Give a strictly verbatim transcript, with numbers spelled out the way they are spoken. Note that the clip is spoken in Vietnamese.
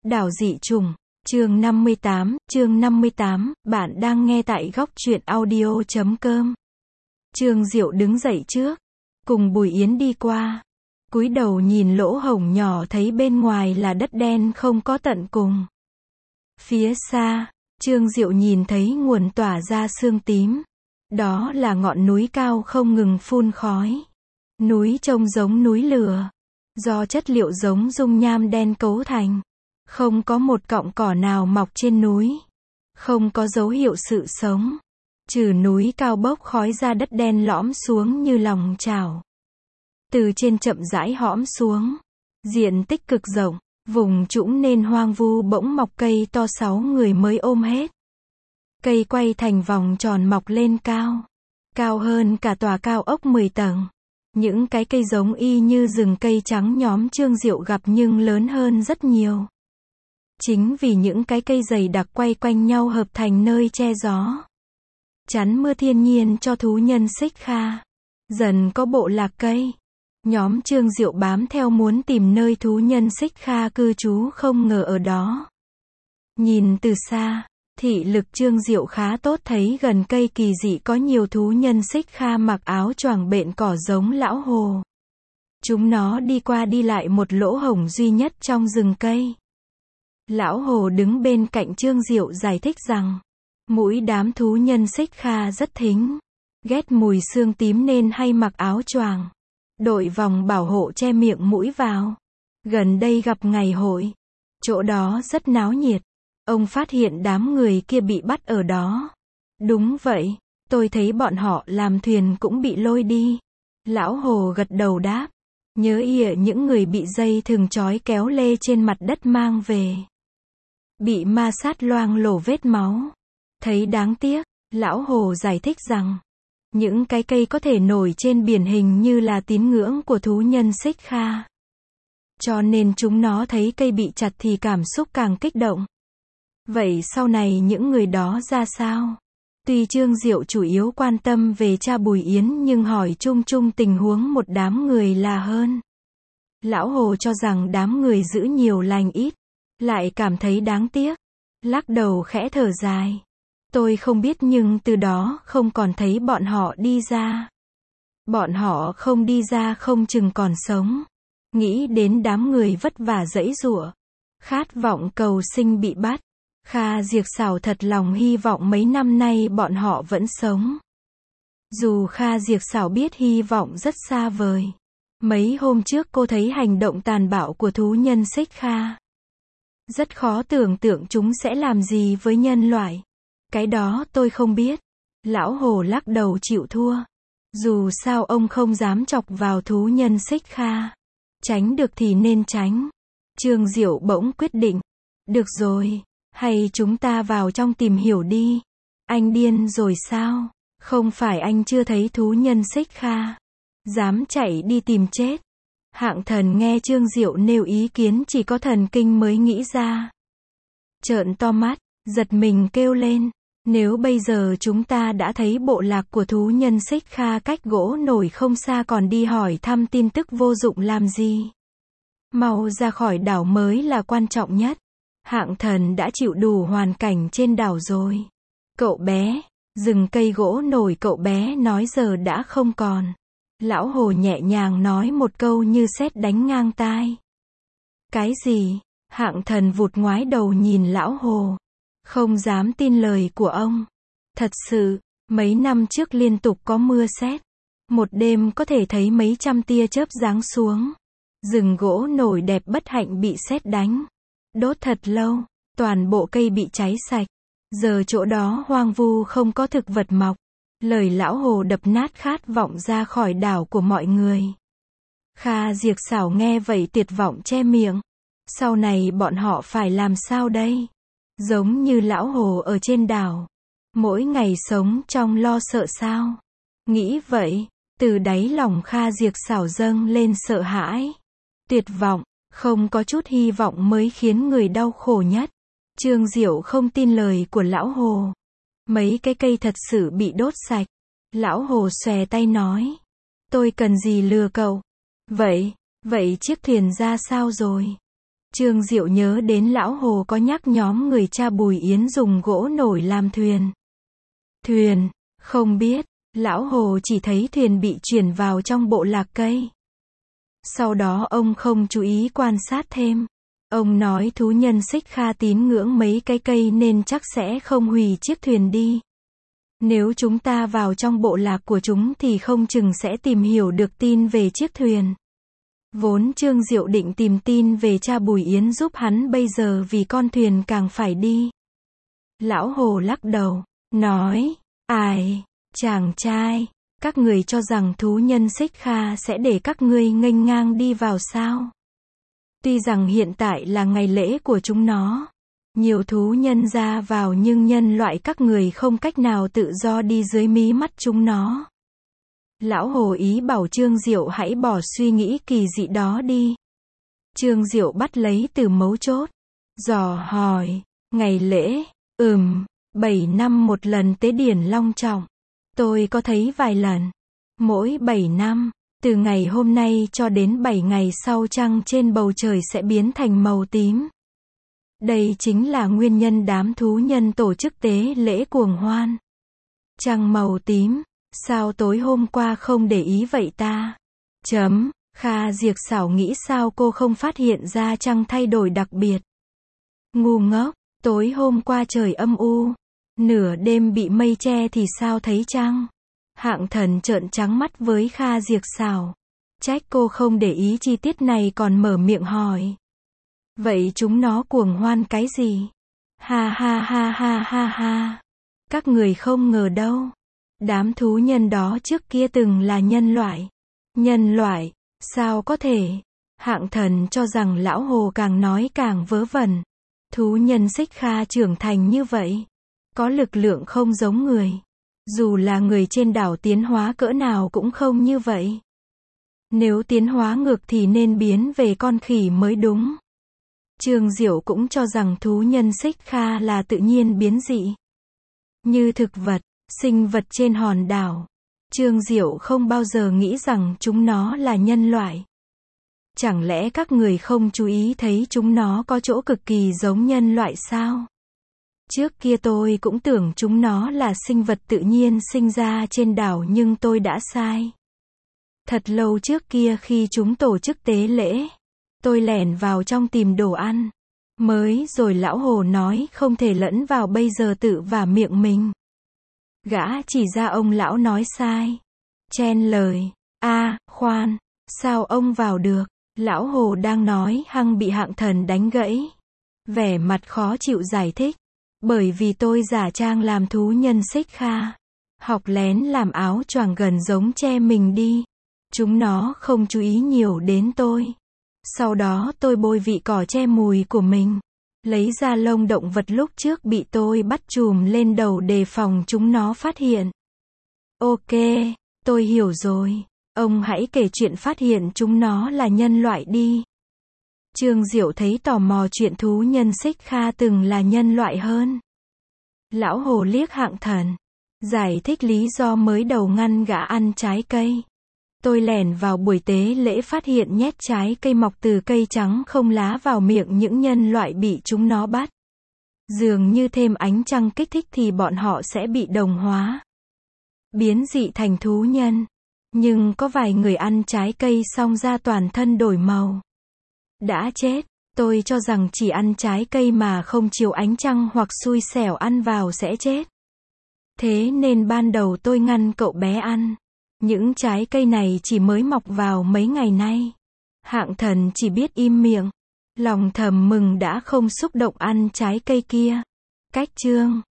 Đảo dị trùng, chương năm mươi tám, chương năm mươi tám, bạn đang nghe tại góc truyện audio chấm com. Trương Diệu đứng dậy trước, cùng Bùi Yến đi qua, cúi đầu nhìn lỗ hổng nhỏ thấy bên ngoài là đất đen không có tận cùng. Phía xa, Trương Diệu nhìn thấy nguồn tỏa ra sương tím. Đó là ngọn núi cao không ngừng phun khói. Núi trông giống núi lửa, do chất liệu giống dung nham đen cấu thành. Không có một cọng cỏ nào mọc trên núi. Không có dấu hiệu sự sống. Trừ núi cao bốc khói ra đất đen lõm xuống như lòng chảo. Từ trên chậm rãi hõm xuống. Diện tích cực rộng, vùng trũng nên hoang vu bỗng mọc cây to sáu người mới ôm hết. Cây quay thành vòng tròn mọc lên cao. Cao hơn cả tòa cao ốc mười tầng. Những cái cây giống y như rừng cây trắng nhóm Trương Diệu gặp nhưng lớn hơn rất nhiều. Chính vì những cái cây dày đặc quay quanh nhau hợp thành nơi che gió. Chắn mưa thiên nhiên cho thú nhân Xích Kha. Dần có bộ lạc cây. Nhóm Trương Diệu bám theo muốn tìm nơi thú nhân Xích Kha cư trú không ngờ ở đó. Nhìn từ xa, thị lực Trương Diệu khá tốt thấy gần cây kỳ dị có nhiều thú nhân Xích Kha mặc áo choàng bện cỏ giống lão hồ. Chúng nó đi qua đi lại một lỗ hổng duy nhất trong rừng cây. Lão hồ đứng bên cạnh Trương Diệu giải thích rằng, mũi đám thú nhân Xích Kha rất thính, ghét mùi xương tím nên hay mặc áo choàng, đội vòng bảo hộ che miệng mũi vào. Gần đây gặp ngày hội, chỗ đó rất náo nhiệt. Ông phát hiện đám người kia bị bắt ở đó. Đúng vậy, tôi thấy bọn họ làm thuyền cũng bị lôi đi. Lão hồ gật đầu đáp, nhớ ỉa những người bị dây thừng trói kéo lê trên mặt đất mang về. Bị ma sát loang lổ vết máu. Thấy đáng tiếc, lão hồ giải thích rằng, những cái cây có thể nổi trên biển hình như là tín ngưỡng của thú nhân Xích Kha. Cho nên chúng nó thấy cây bị chặt thì cảm xúc càng kích động. Vậy sau này những người đó ra sao? Tuy Trương Diệu chủ yếu quan tâm về cha Bùi Yến nhưng hỏi chung chung tình huống một đám người là hơn. Lão hồ cho rằng đám người giữ nhiều lành ít, lại cảm thấy đáng tiếc, lắc đầu khẽ thở dài. Tôi không biết nhưng từ đó không còn thấy bọn họ đi ra. Bọn họ không đi ra không chừng còn sống. Nghĩ đến đám người vất vả giãy giụa, khát vọng cầu sinh bị bắt. Kha Diệp Sảo thật lòng hy vọng mấy năm nay bọn họ vẫn sống. Dù Kha Diệp Sảo biết hy vọng rất xa vời. Mấy hôm trước cô thấy hành động tàn bạo của thú nhân Xích Kha. Rất khó tưởng tượng chúng sẽ làm gì với nhân loại. Cái đó tôi không biết. Lão hồ lắc đầu chịu thua. Dù sao ông không dám chọc vào thú nhân Xích Kha. Tránh được thì nên tránh. Trương Diệu bỗng quyết định. Được rồi. Hay chúng ta vào trong tìm hiểu đi. Anh điên rồi sao? Không phải anh chưa thấy thú nhân Xích Kha. Dám chạy đi tìm chết. Hạng Thần nghe Trương Diệu nêu ý kiến chỉ có thần kinh mới nghĩ ra. Trợn to mắt, giật mình kêu lên. Nếu bây giờ chúng ta đã thấy bộ lạc của thú nhân Xích Kha cách gỗ nổi không xa còn đi hỏi thăm tin tức vô dụng làm gì? Mau ra khỏi đảo mới là quan trọng nhất. Hạng Thần đã chịu đủ hoàn cảnh trên đảo rồi. Cậu bé, rừng cây gỗ nổi cậu bé nói giờ đã không còn. Lão hồ nhẹ nhàng nói một câu như sét đánh ngang tai. Cái gì? Hạng Thần vụt ngoái đầu nhìn lão hồ. Không dám tin lời của ông. Thật sự, mấy năm trước liên tục có mưa sét. Một đêm có thể thấy mấy trăm tia chớp giáng xuống. Rừng gỗ nổi đẹp bất hạnh bị sét đánh. Đốt thật lâu, toàn bộ cây bị cháy sạch. Giờ chỗ đó hoang vu không có thực vật mọc. Lời lão hồ đập nát khát vọng ra khỏi đảo của mọi người. Kha Diệp Sảo nghe vậy tuyệt vọng che miệng. Sau này bọn họ phải làm sao đây? Giống như lão hồ ở trên đảo. Mỗi ngày sống trong lo sợ sao? Nghĩ vậy, từ đáy lòng Kha Diệp Sảo dâng lên sợ hãi. Tuyệt vọng, không có chút hy vọng mới khiến người đau khổ nhất. Trương Diệu không tin lời của lão hồ. Mấy cái cây thật sự bị đốt sạch. Lão hồ xòe tay nói. Tôi cần gì lừa cậu? Vậy, vậy chiếc thuyền ra sao rồi? Trương Diệu nhớ đến lão Hồ có nhắc nhóm người cha Bùi Yến dùng gỗ nổi làm thuyền. Thuyền, không biết, lão Hồ chỉ thấy thuyền bị chuyển vào trong bộ lạc cây. Sau đó ông không chú ý quan sát thêm. Ông nói thú nhân Xích Kha tín ngưỡng mấy cái cây nên chắc sẽ không hủy chiếc thuyền đi. Nếu chúng ta vào trong bộ lạc của chúng thì không chừng sẽ tìm hiểu được tin về chiếc thuyền. Vốn Trương Diệu định tìm tin về cha Bùi Yến giúp hắn bây giờ vì con thuyền càng phải đi. Lão Hồ lắc đầu, nói, ai, chàng trai, các người cho rằng thú nhân Xích Kha sẽ để các ngươi nghênh ngang đi vào sao? Tuy rằng hiện tại là ngày lễ của chúng nó, nhiều thú nhân ra vào nhưng nhân loại các người không cách nào tự do đi dưới mí mắt chúng nó. Lão Hồ ý bảo Trương Diệu hãy bỏ suy nghĩ kỳ dị đó đi. Trương Diệu bắt lấy từ mấu chốt, dò hỏi, ngày lễ, ừm, bảy năm một lần tế điển long trọng. Tôi có thấy vài lần. Mỗi bảy năm, từ ngày hôm nay cho đến bảy ngày sau trăng trên bầu trời sẽ biến thành màu tím. Đây chính là nguyên nhân đám thú nhân tổ chức tế lễ cuồng hoan. Trăng màu tím, sao tối hôm qua không để ý vậy ta? Chấm, Kha Diệc Xảo nghĩ sao cô không phát hiện ra trăng thay đổi đặc biệt. Ngu ngốc, tối hôm qua trời âm u, nửa đêm bị mây che thì sao thấy trăng? Hạng Thần trợn trắng mắt với Kha Diệc Xảo. Trách cô không để ý chi tiết này còn mở miệng hỏi. Vậy chúng nó cuồng hoan cái gì? Ha ha ha ha ha ha. Các người không ngờ đâu. Đám thú nhân đó trước kia từng là nhân loại. Nhân loại, sao có thể? Hạng Thần cho rằng lão Hồ càng nói càng vớ vẩn. Thú nhân Xích Kha trưởng thành như vậy, có lực lượng không giống người. Dù là người trên đảo tiến hóa cỡ nào cũng không như vậy. Nếu tiến hóa ngược thì nên biến về con khỉ mới đúng. Trương Diệu cũng cho rằng thú nhân Xích Kha là tự nhiên biến dị. Như thực vật, sinh vật trên hòn đảo. Trương Diệu không bao giờ nghĩ rằng chúng nó là nhân loại. Chẳng lẽ các người không chú ý thấy chúng nó có chỗ cực kỳ giống nhân loại sao? Trước kia tôi cũng tưởng chúng nó là sinh vật tự nhiên sinh ra trên đảo nhưng tôi đã sai. Thật lâu trước kia khi chúng tổ chức tế lễ, tôi lẻn vào trong tìm đồ ăn. Mới rồi lão Hồ nói không thể lẫn vào bây giờ tự vả miệng mình. Gã chỉ ra ông lão nói sai. Chen lời, a khoan, sao ông vào được? Lão Hồ đang nói hăng bị Hạng Thần đánh gãy. Vẻ mặt khó chịu giải thích. Bởi vì tôi giả trang làm thú nhân Xích Kha. Học lén làm áo choàng gần giống che mình đi. Chúng nó không chú ý nhiều đến tôi. Sau đó tôi bôi vị cỏ che mùi của mình. Lấy ra lông động vật lúc trước bị tôi bắt chùm lên đầu đề phòng chúng nó phát hiện. Ok, tôi hiểu rồi. Ông hãy kể chuyện phát hiện chúng nó là nhân loại đi. Trương Diệu thấy tò mò chuyện thú nhân Xích Kha từng là nhân loại hơn. Lão Hồ liếc Hạng Thần, giải thích lý do mới đầu ngăn gã ăn trái cây. Tôi lẻn vào buổi tế lễ phát hiện nhét trái cây mọc từ cây trắng không lá vào miệng những nhân loại bị chúng nó bắt. Dường như thêm ánh trăng kích thích thì bọn họ sẽ bị đồng hóa. Biến dị thành thú nhân. Nhưng có vài người ăn trái cây xong ra toàn thân đổi màu. Đã chết, tôi cho rằng chỉ ăn trái cây mà không chiếu ánh trăng hoặc xui xẻo ăn vào sẽ chết. Thế nên ban đầu tôi ngăn cậu bé ăn. Những trái cây này chỉ mới mọc vào mấy ngày nay. Hạng Thần chỉ biết im miệng. Lòng thầm mừng đã không xúc động ăn trái cây kia. Cách chương